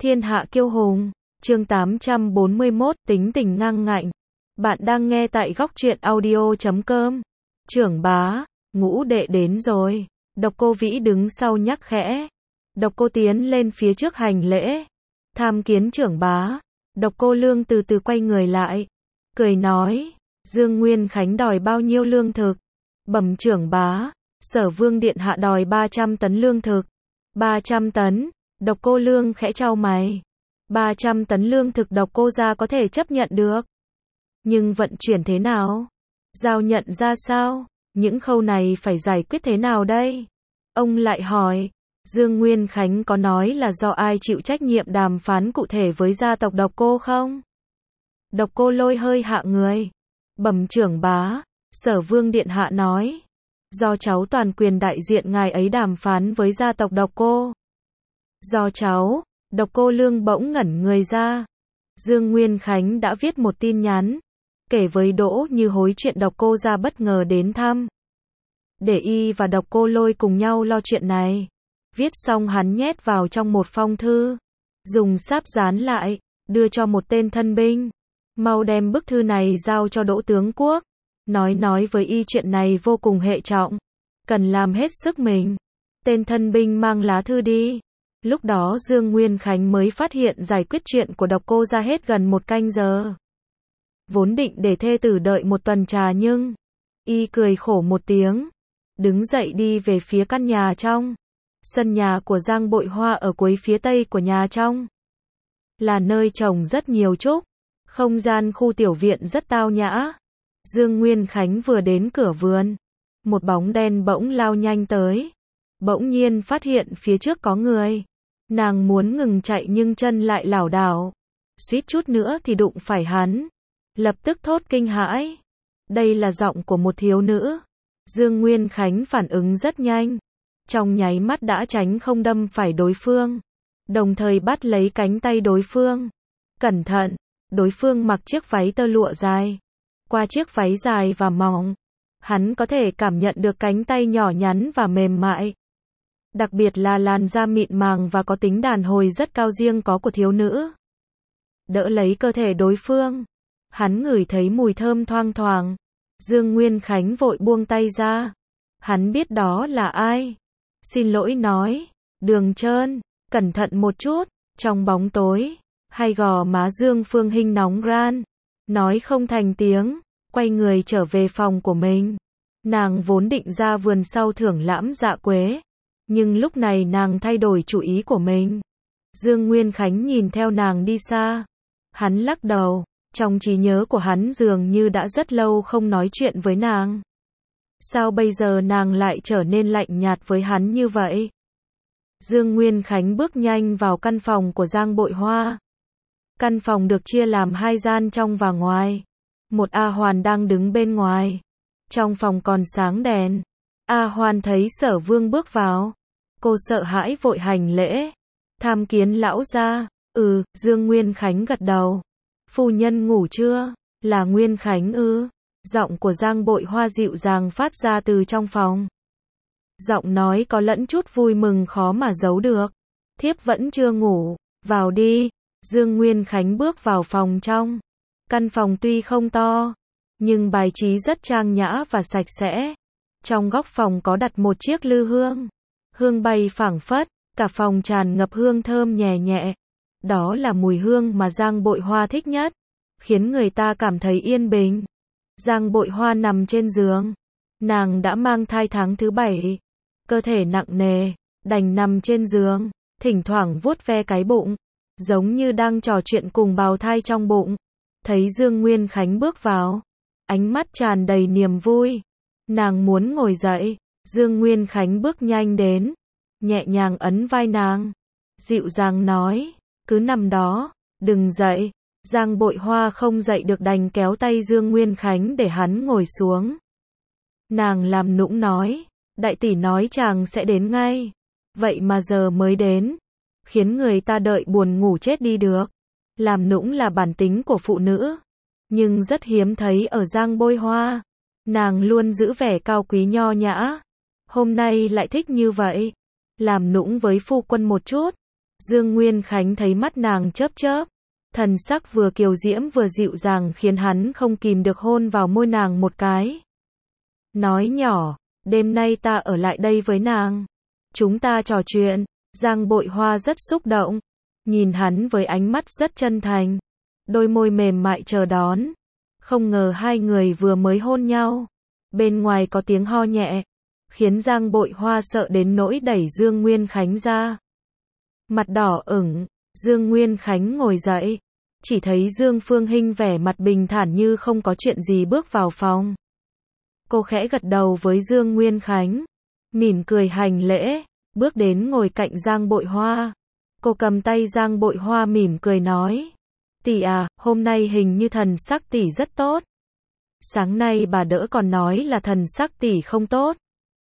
Thiên hạ kiêu hùng, chương 841, tính tình ngang ngạnh. Bạn đang nghe tại góc truyện audio.com. Trưởng bá, ngũ đệ đến rồi. Độc Cô Vĩ đứng sau nhắc khẽ. Độc Cô tiến lên phía trước hành lễ. Tham kiến trưởng bá. Độc Cô Lương từ từ quay người lại. Cười nói, Dương Nguyên Khánh đòi bao nhiêu lương thực? Bẩm trưởng bá, Sở Vương điện hạ đòi 300 tấn lương thực. 300 tấn. Độc Cô Lương khẽ chau mày. 300 tấn lương thực Độc Cô gia có thể chấp nhận được. Nhưng vận chuyển thế nào? Giao nhận ra sao? Những khâu này phải giải quyết thế nào đây? Ông lại hỏi, Dương Nguyên Khánh có nói là do ai chịu trách nhiệm đàm phán cụ thể với gia tộc Độc Cô không? Độc Cô Lôi hơi hạ người. Bẩm trưởng bá, Sở Vương điện hạ nói, do cháu toàn quyền đại diện ngài ấy đàm phán với gia tộc Độc Cô. Do cháu? Độc Cô Lương bỗng ngẩn người ra. Dương Nguyên Khánh đã viết một tin nhắn, kể với Đỗ Như Hối chuyện Độc Cô gia bất ngờ đến thăm. Để y và Độc Cô Lôi cùng nhau lo chuyện này. Viết xong hắn nhét vào trong một phong thư, dùng sáp dán lại, đưa cho một tên thân binh. Mau đem bức thư này giao cho Đỗ tướng quốc. Nói với y chuyện này vô cùng hệ trọng, cần làm hết sức mình. Tên thân binh mang lá thư đi. Lúc đó Dương Nguyên Khánh mới phát hiện giải quyết chuyện của Độc Cô gia hết gần một canh giờ. Vốn định để thê tử đợi một tuần trà nhưng y cười khổ một tiếng, đứng dậy đi về phía căn nhà trong. Sân nhà của Giang Bội Hoa ở cuối phía tây của nhà trong, là nơi trồng rất nhiều trúc, không gian khu tiểu viện rất tao nhã. Dương Nguyên Khánh vừa đến cửa vườn, một bóng đen bỗng lao nhanh tới. Bỗng nhiên phát hiện phía trước có người. Nàng muốn ngừng chạy nhưng chân lại lảo đảo, suýt chút nữa thì đụng phải hắn. Lập tức thốt kinh hãi. Đây là giọng của một thiếu nữ. Dương Nguyên Khánh phản ứng rất nhanh, trong nháy mắt đã tránh không đâm phải đối phương, đồng thời bắt lấy cánh tay đối phương. Cẩn thận, đối phương mặc chiếc váy tơ lụa dài. Qua chiếc váy dài và mỏng, hắn có thể cảm nhận được cánh tay nhỏ nhắn và mềm mại. Đặc biệt là làn da mịn màng và có tính đàn hồi rất cao riêng có của thiếu nữ. Đỡ lấy cơ thể đối phương, hắn ngửi thấy mùi thơm thoang thoảng. Dương Nguyên Khánh vội buông tay ra. Hắn biết đó là ai. Xin lỗi nói, Đường Trơn, cẩn thận một chút. Trong bóng tối, hai gò má Dương Phương Hinh nóng ran, nói không thành tiếng, quay người trở về phòng của mình. Nàng vốn định ra vườn sau thưởng lãm dạ quế, nhưng lúc này nàng thay đổi chủ ý của mình. Dương Nguyên Khánh nhìn theo nàng đi xa. Hắn lắc đầu, trong trí nhớ của hắn dường như đã rất lâu không nói chuyện với nàng. Sao bây giờ nàng lại trở nên lạnh nhạt với hắn như vậy? Dương Nguyên Khánh bước nhanh vào căn phòng của Giang Bội Hoa. Căn phòng được chia làm hai gian trong và ngoài. Một A Hoàn đang đứng bên ngoài. Trong phòng còn sáng đèn. A Hoàn thấy Sở Vương bước vào. Cô sợ hãi vội hành lễ. Tham kiến lão gia. Dương Nguyên Khánh gật đầu. Phu nhân ngủ chưa? Là Nguyên Khánh ư? Giọng của Giang Bội Hoa dịu dàng phát ra từ trong phòng. Giọng nói có lẫn chút vui mừng khó mà giấu được. Thiếp vẫn chưa ngủ, vào đi. Dương Nguyên Khánh bước vào phòng trong. Căn phòng tuy không to, nhưng bài trí rất trang nhã và sạch sẽ. Trong góc phòng có đặt một chiếc lư hương. Hương bay phảng phất, cả phòng tràn ngập hương thơm nhẹ nhẹ. Đó là mùi hương mà Giang Bội Hoa thích nhất, khiến người ta cảm thấy yên bình. Giang Bội Hoa nằm trên giường. Nàng đã mang thai tháng thứ 7. Cơ thể nặng nề, đành nằm trên giường, thỉnh thoảng vuốt ve cái bụng, giống như đang trò chuyện cùng bào thai trong bụng. Thấy Dương Nguyên Khánh bước vào, ánh mắt tràn đầy niềm vui. Nàng muốn ngồi dậy. Dương Nguyên Khánh bước nhanh đến, nhẹ nhàng ấn vai nàng, dịu dàng nói, cứ nằm đó, đừng dậy. Giang Bội Hoa không dậy được đành kéo tay Dương Nguyên Khánh để hắn ngồi xuống. Nàng làm nũng nói, đại tỷ nói chàng sẽ đến ngay, vậy mà giờ mới đến, khiến người ta đợi buồn ngủ chết đi được. Làm nũng là bản tính của phụ nữ, nhưng rất hiếm thấy ở Giang Bội Hoa. Nàng luôn giữ vẻ cao quý nho nhã, hôm nay lại thích như vậy. Làm nũng với phu quân một chút, Dương Nguyên Khánh thấy mắt nàng chớp chớp, thần sắc vừa kiều diễm vừa dịu dàng khiến hắn không kìm được hôn vào môi nàng một cái. Nói nhỏ, đêm nay ta ở lại đây với nàng. Chúng ta trò chuyện. Giang Bội Hoa rất xúc động, nhìn hắn với ánh mắt rất chân thành, đôi môi mềm mại chờ đón. Không ngờ hai người vừa mới hôn nhau, bên ngoài có tiếng ho nhẹ, khiến Giang Bội Hoa sợ đến nỗi đẩy Dương Nguyên Khánh ra. Mặt đỏ ửng, Dương Nguyên Khánh ngồi dậy, chỉ thấy Dương Phương Hinh vẻ mặt bình thản như không có chuyện gì bước vào phòng. Cô khẽ gật đầu với Dương Nguyên Khánh, mỉm cười hành lễ, bước đến ngồi cạnh Giang Bội Hoa. Cô cầm tay Giang Bội Hoa mỉm cười nói, tỷ à, hôm nay hình như thần sắc tỷ rất tốt. Sáng nay bà đỡ còn nói là thần sắc tỷ không tốt,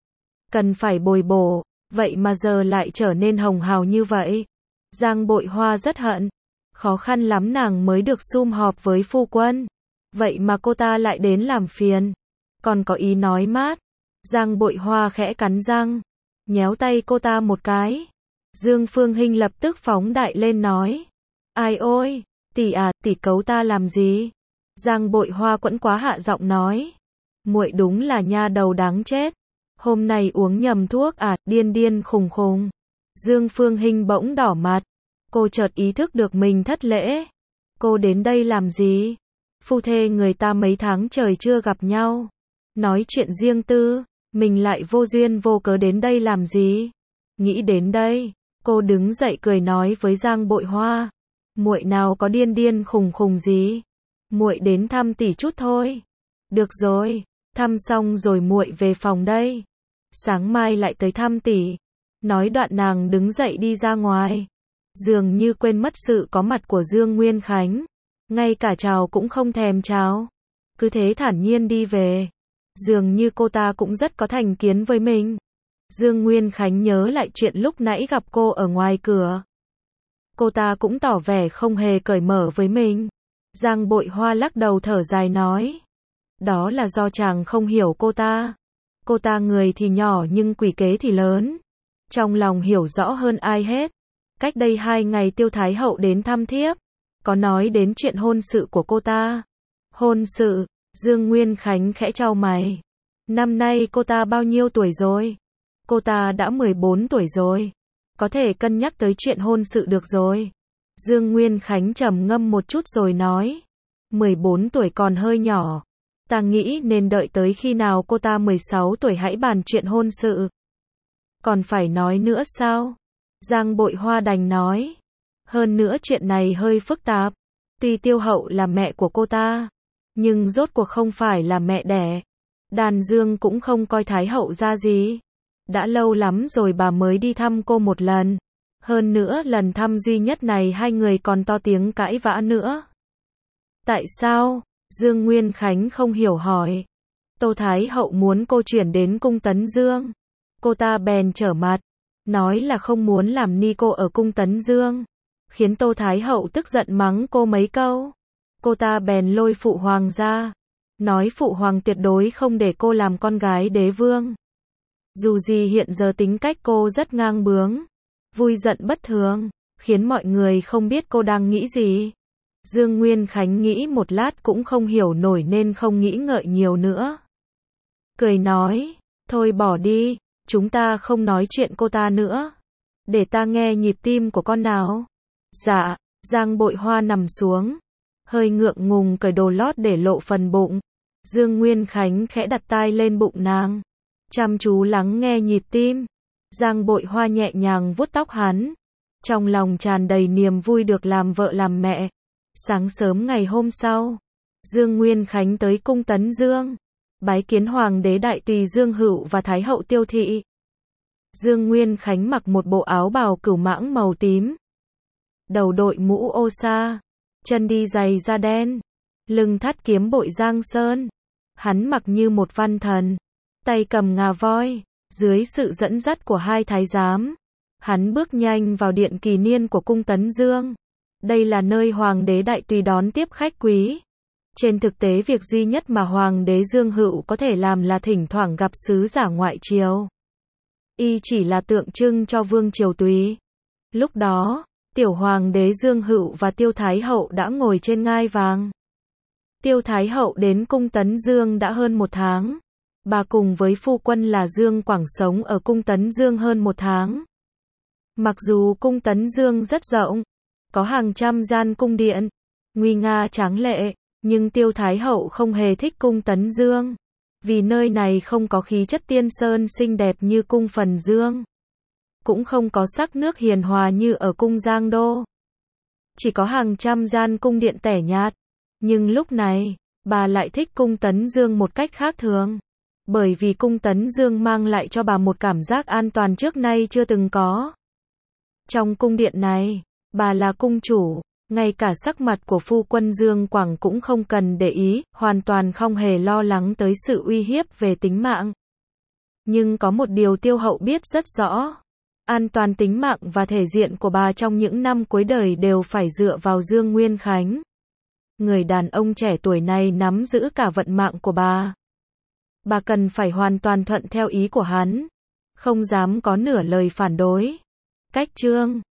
cần phải bồi bổ, vậy mà giờ lại trở nên hồng hào như vậy. Giang Bội Hoa rất hận, khó khăn lắm nàng mới được sum họp với phu quân, vậy mà cô ta lại đến làm phiền, còn có ý nói mát. Giang Bội Hoa khẽ cắn răng, nhéo tay cô ta một cái. Dương Phương Hinh lập tức phóng đại lên nói, ai ôi, tỷ à, tỷ cấu ta làm gì? Giang Bội Hoa quẫn quá hạ giọng nói, muội đúng là nha đầu đáng chết, hôm nay uống nhầm thuốc à, điên điên khùng khùng. Dương Phương Hinh bỗng đỏ mặt, cô chợt ý thức được mình thất lễ. Cô đến đây làm gì? Phu thê người ta mấy tháng trời chưa gặp nhau, nói chuyện riêng tư, mình lại vô duyên vô cớ đến đây làm gì? Nghĩ đến đây, cô đứng dậy cười nói với Giang Bội Hoa, muội nào có điên điên khùng khùng gì, muội đến thăm tỷ chút thôi. Được rồi, thăm xong rồi muội về phòng đây, sáng mai lại tới thăm tỷ. Nói đoạn nàng đứng dậy đi ra ngoài, dường như quên mất sự có mặt của Dương Nguyên Khánh, ngay cả chào cũng không thèm chào, cứ thế thản nhiên đi về. Dường như cô ta cũng rất có thành kiến với mình. Dương Nguyên Khánh nhớ lại chuyện lúc nãy gặp cô ở ngoài cửa, cô ta cũng tỏ vẻ không hề cởi mở với mình. Giang Bội Hoa lắc đầu thở dài nói, đó là do chàng không hiểu cô ta. Cô ta người thì nhỏ nhưng quỷ kế thì lớn, trong lòng hiểu rõ hơn ai hết. Cách đây 2 ngày Tiêu Thái Hậu đến thăm thiếp, có nói đến chuyện hôn sự của cô ta. Hôn sự? Dương Nguyên Khánh khẽ chau mày. Năm nay cô ta bao nhiêu tuổi rồi? Cô ta đã 14 tuổi rồi, có thể cân nhắc tới chuyện hôn sự được rồi. Dương Nguyên Khánh trầm ngâm một chút rồi nói, 14 tuổi còn hơi nhỏ, ta nghĩ nên đợi tới khi nào cô ta 16 tuổi hãy bàn chuyện hôn sự. Còn phải nói nữa sao? Giang Bội Hoa đành nói, hơn nữa chuyện này hơi phức tạp, tuy Tiêu Hậu là mẹ của cô ta, nhưng rốt cuộc không phải là mẹ đẻ. Đàn Dương cũng không coi Thái Hậu ra gì. Đã lâu lắm rồi bà mới đi thăm cô một lần. Hơn nữa lần thăm duy nhất này hai người còn to tiếng cãi vã nữa. Tại sao? Dương Nguyên Khánh không hiểu hỏi. Tô Thái Hậu muốn cô chuyển đến cung Tấn Dương. Cô ta bèn trở mặt, nói là không muốn làm ni cô ở cung Tấn Dương, khiến Tô Thái Hậu tức giận mắng cô mấy câu. Cô ta bèn lôi phụ hoàng ra, nói phụ hoàng tuyệt đối không để cô làm con gái đế vương. Dù gì hiện giờ tính cách cô rất ngang bướng, vui giận bất thường, khiến mọi người không biết cô đang nghĩ gì. Dương Nguyên Khánh nghĩ một lát cũng không hiểu nổi nên không nghĩ ngợi nhiều nữa. Cười nói, thôi bỏ đi, chúng ta không nói chuyện cô ta nữa. Để ta nghe nhịp tim của con nào. Dạ, Giang Bội Hoa nằm xuống, hơi ngượng ngùng cởi đồ lót để lộ phần bụng. Dương Nguyên Khánh khẽ đặt tai lên bụng nàng, chăm chú lắng nghe nhịp tim. Giang Bội Hoa nhẹ nhàng vuốt tóc hắn, trong lòng tràn đầy niềm vui được làm vợ làm mẹ. Sáng sớm ngày hôm sau, Dương Nguyên Khánh tới cung Tấn Dương, bái kiến Hoàng đế Đại Tùy Dương Hữu và Thái Hậu Tiêu Thị. Dương Nguyên Khánh mặc một bộ áo bào cửu mãng màu tím, đầu đội mũ ô sa, chân đi giày da đen, lưng thắt kiếm bội giang sơn. Hắn mặc như một văn thần, tay cầm ngà voi, dưới sự dẫn dắt của hai thái giám. Hắn bước nhanh vào điện kỳ niên của cung Tấn Dương. Đây là nơi Hoàng đế Đại Tùy đón tiếp khách quý. Trên thực tế việc duy nhất mà Hoàng đế Dương Hữu có thể làm là thỉnh thoảng gặp sứ giả ngoại triều. Y chỉ là tượng trưng cho vương triều Tùy. Lúc đó, Tiểu hoàng đế Dương Hựu và Tiêu Thái hậu đã ngồi trên ngai vàng. Tiêu Thái hậu đến cung Tấn Dương đã hơn 1 tháng. Bà cùng với phu quân là Dương Quảng sống ở cung Tấn Dương hơn 1 tháng. Mặc dù cung Tấn Dương rất rộng, có hàng trăm gian cung điện, nguy nga tráng lệ, nhưng Tiêu Thái hậu không hề thích cung Tấn Dương, vì nơi này không có khí chất tiên sơn xinh đẹp như cung Phần Dương, cũng không có sắc nước hiền hòa như ở cung Giang Đô. Chỉ có hàng trăm gian cung điện tẻ nhạt, nhưng lúc này, bà lại thích cung Tấn Dương một cách khác thường, bởi vì cung Tấn Dương mang lại cho bà một cảm giác an toàn trước nay chưa từng có. Trong cung điện này, bà là cung chủ, ngay cả sắc mặt của phu quân Dương Quảng cũng không cần để ý, hoàn toàn không hề lo lắng tới sự uy hiếp về tính mạng. Nhưng có một điều Tiêu hậu biết rất rõ, an toàn tính mạng và thể diện của bà trong những năm cuối đời đều phải dựa vào Dương Nguyên Khánh. Người đàn ông trẻ tuổi này nắm giữ cả vận mạng của bà. Bà cần phải hoàn toàn thuận theo ý của hắn, không dám có nửa lời phản đối. Cách chương